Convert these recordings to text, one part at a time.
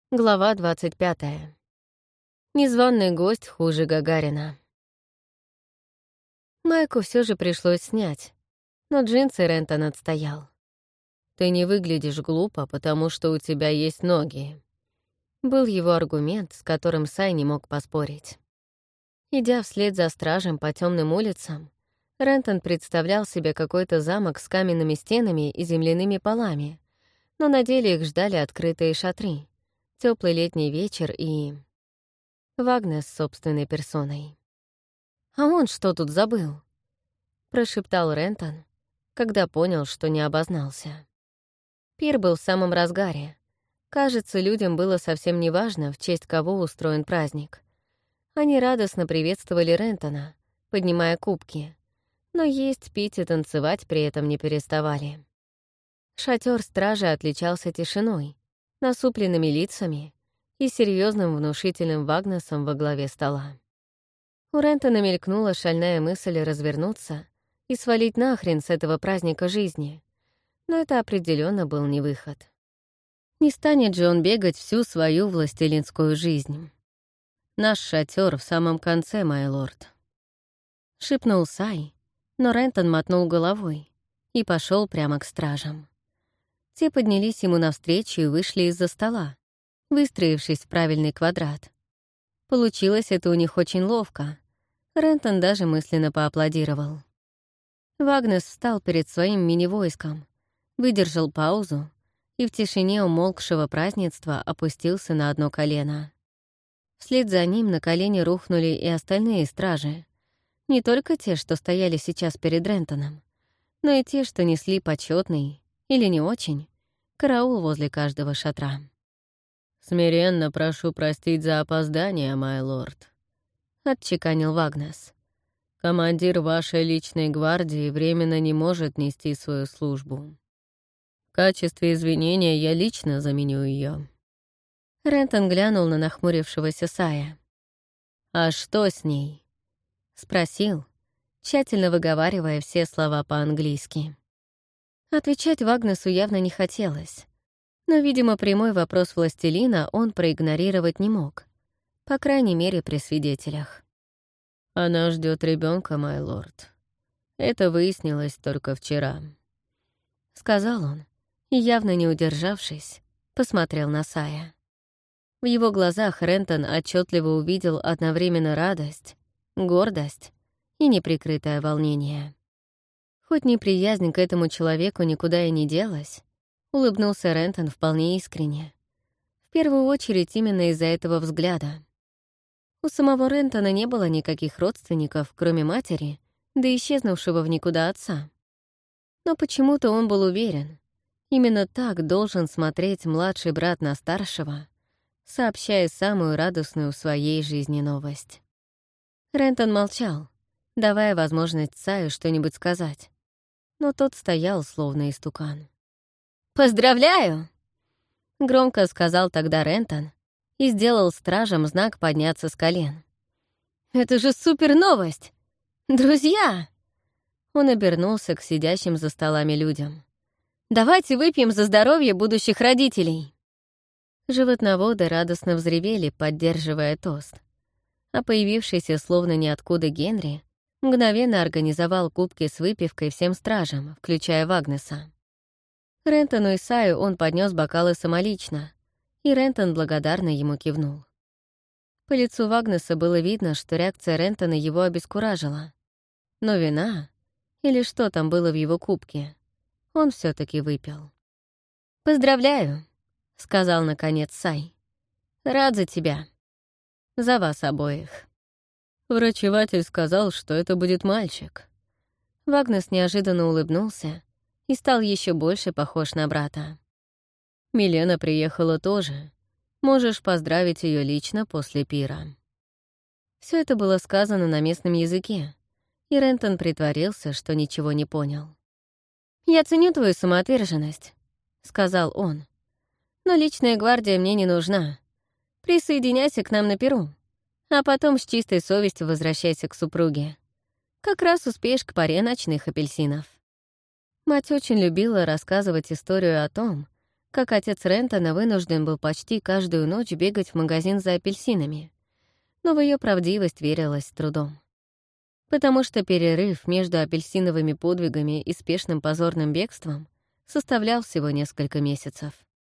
Глава 25. Незваный гость хуже Гагарина. Майку все же пришлось снять, но джинсы Рентон отстоял. «Ты не выглядишь глупо, потому что у тебя есть ноги», — был его аргумент, с которым Сай не мог поспорить. Идя вслед за стражем по темным улицам, Рентон представлял себе какой-то замок с каменными стенами и земляными полами, но на деле их ждали открытые шатры, теплый летний вечер и... Вагнес собственной персоной. «А он что тут забыл?» — прошептал Рентон, когда понял, что не обознался. Пир был в самом разгаре. Кажется, людям было совсем неважно, в честь кого устроен праздник. Они радостно приветствовали Рентона, поднимая кубки, но есть, пить и танцевать при этом не переставали. Шатер стражи отличался тишиной, насупленными лицами и серьезным внушительным Вагнесом во главе стола. У Рентона мелькнула шальная мысль развернуться и свалить нахрен с этого праздника жизни, но это определенно был не выход. Не станет же он бегать всю свою властелинскую жизнь. «Наш шатер в самом конце, май лорд», — шепнул Сай, но Рентон мотнул головой и пошел прямо к стражам. Те поднялись ему навстречу и вышли из-за стола, выстроившись в правильный квадрат. Получилось это у них очень ловко. Рентон даже мысленно поаплодировал. Вагнес встал перед своим мини-войском, выдержал паузу и в тишине умолкшего празднества опустился на одно колено. Вслед за ним на колени рухнули и остальные стражи. Не только те, что стояли сейчас перед Рентоном, но и те, что несли почетный или не очень караул возле каждого шатра. «Смиренно прошу простить за опоздание, май лорд», — отчеканил Вагнес. «Командир вашей личной гвардии временно не может нести свою службу. В качестве извинения я лично заменю ее». Рентон глянул на нахмурившегося Сая. «А что с ней?» — спросил, тщательно выговаривая все слова по-английски. Отвечать Вагнесу явно не хотелось, но, видимо, прямой вопрос властелина он проигнорировать не мог, по крайней мере, при свидетелях. «Она ждет ребенка, май лорд. Это выяснилось только вчера», — сказал он, и, явно не удержавшись, посмотрел на Сая. В его глазах Рентон отчетливо увидел одновременно радость, гордость и неприкрытое волнение. Хоть неприязнь к этому человеку никуда и не делась, улыбнулся Рентон вполне искренне. В первую очередь именно из-за этого взгляда. У самого Рентона не было никаких родственников, кроме матери, да исчезнувшего в никуда отца. Но почему-то он был уверен, именно так должен смотреть младший брат на старшего, сообщая самую радостную в своей жизни новость. Рентон молчал, давая возможность Саю что-нибудь сказать, но тот стоял, словно истукан. «Поздравляю!» — громко сказал тогда Рентон и сделал стражам знак подняться с колен. «Это же супер новость! Друзья!» Он обернулся к сидящим за столами людям. «Давайте выпьем за здоровье будущих родителей!» Животноводы радостно взревели, поддерживая тост. А появившийся словно ниоткуда Генри мгновенно организовал кубки с выпивкой всем стражам, включая Вагнеса. Рентону и Саю он поднес бокалы самолично, и Рентон благодарно ему кивнул. По лицу Вагнеса было видно, что реакция Рентона его обескуражила. Но вина, или что там было в его кубке, он все таки выпил. «Поздравляю», — сказал наконец Сай. «Рад за тебя. За вас обоих». Врачеватель сказал, что это будет мальчик. Вагнес неожиданно улыбнулся и стал еще больше похож на брата. «Милена приехала тоже. Можешь поздравить ее лично после пира». Все это было сказано на местном языке, и Рентон притворился, что ничего не понял. «Я ценю твою самоотверженность», — сказал он. «Но личная гвардия мне не нужна. Присоединяйся к нам на пиру, а потом с чистой совестью возвращайся к супруге. Как раз успеешь к паре ночных апельсинов». Мать очень любила рассказывать историю о том, как отец Рентона вынужден был почти каждую ночь бегать в магазин за апельсинами, но в ее правдивость верилось с трудом. Потому что перерыв между апельсиновыми подвигами и спешным позорным бегством составлял всего несколько месяцев.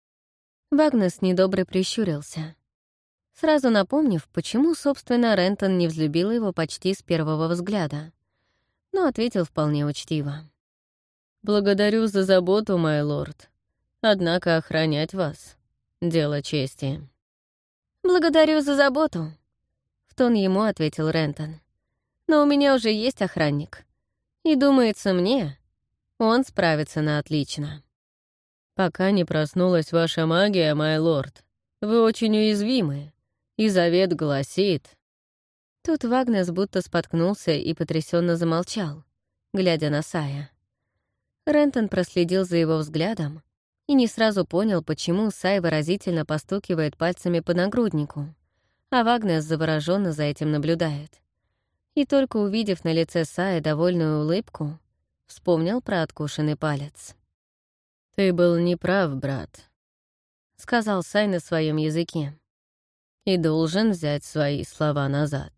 Вагнес недобро прищурился, сразу напомнив, почему, собственно, Рентон не взлюбил его почти с первого взгляда, но ответил вполне учтиво. «Благодарю за заботу, мой лорд. Однако охранять вас — дело чести». «Благодарю за заботу», — в тон ему ответил Рентон. «Но у меня уже есть охранник. И, думается мне, он справится на отлично». «Пока не проснулась ваша магия, мой лорд, вы очень уязвимы, и завет гласит...» Тут Вагнес будто споткнулся и потрясенно замолчал, глядя на Сая. Рентон проследил за его взглядом и не сразу понял, почему Сай выразительно постукивает пальцами по нагруднику, а Вагнес завороженно за этим наблюдает. И только увидев на лице Сая довольную улыбку, вспомнил про откушенный палец. «Ты был неправ, брат», — сказал Сай на своем языке, «и должен взять свои слова назад».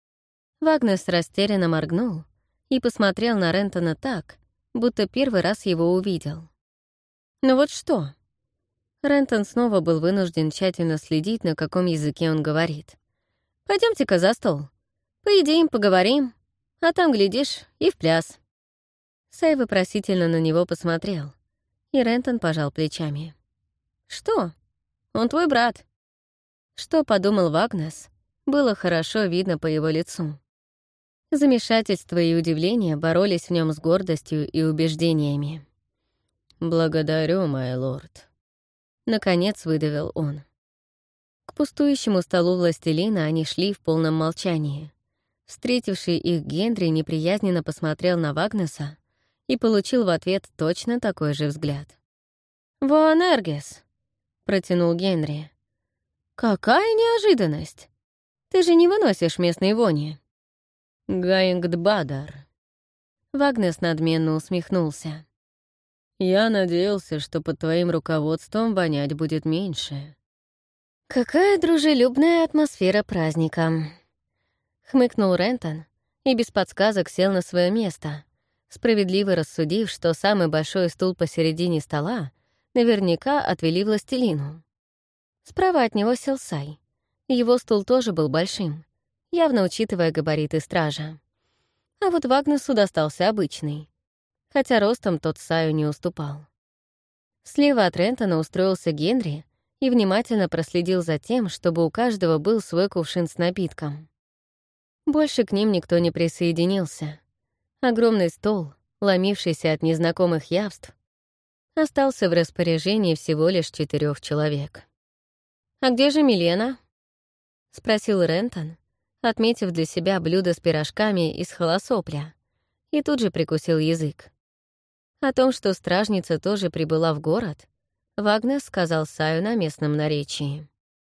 Вагнес растерянно моргнул и посмотрел на Рентона так, будто первый раз его увидел. «Ну вот что?» Рентон снова был вынужден тщательно следить, на каком языке он говорит. «Пойдёмте-ка за стол. Поедим, поговорим, а там, глядишь, и в пляс». Сай вопросительно на него посмотрел, и Рентон пожал плечами. «Что? Он твой брат». Что подумал Вагнес, было хорошо видно по его лицу. Замешательство и удивление боролись в нем с гордостью и убеждениями. «Благодарю, мой лорд», — наконец выдавил он. К пустующему столу властелина они шли в полном молчании. Встретивший их Генри неприязненно посмотрел на Вагнеса и получил в ответ точно такой же взгляд. «Вон Эргес», — протянул Генри. «Какая неожиданность! Ты же не выносишь местной вони». «Гаингдбадар». Вагнес надменно усмехнулся. «Я надеялся, что под твоим руководством вонять будет меньше». «Какая дружелюбная атмосфера праздника!» Хмыкнул Рентон и без подсказок сел на свое место, справедливо рассудив, что самый большой стул посередине стола наверняка отвели властелину. Справа от него сел Сай. Его стул тоже был большим, явно учитывая габариты стража. А вот Вагнесу достался обычный, хотя ростом тот Саю не уступал. Слева от Рентона устроился Генри и внимательно проследил за тем, чтобы у каждого был свой кувшин с напитком. Больше к ним никто не присоединился. Огромный стол, ломившийся от незнакомых явств, остался в распоряжении всего лишь 4 человек. «А где же Милена?» — спросил Рентон, отметив для себя блюдо с пирожками из холосопля, и тут же прикусил язык. О том, что стражница тоже прибыла в город, Вагнес сказал Саю на местном наречии.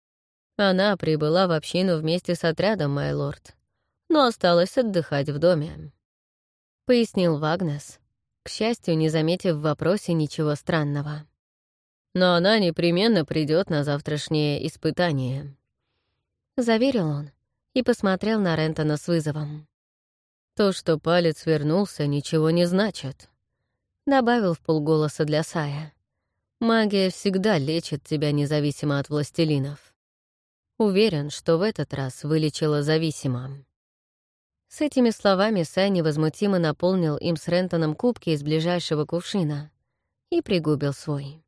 «Она прибыла в общину вместе с отрядом, мой лорд, но осталась отдыхать в доме», — пояснил Вагнес, к счастью, не заметив в вопросе ничего странного. «Но она непременно придет на завтрашнее испытание», — заверил он и посмотрел на Рентона с вызовом. «То, что палец вернулся, ничего не значит», — добавил вполголоса для Сая. «Магия всегда лечит тебя независимо от властелинов. Уверен, что в этот раз вылечила зависимо». С этими словами Сай невозмутимо наполнил им с Рентоном кубки из ближайшего кувшина и пригубил свой.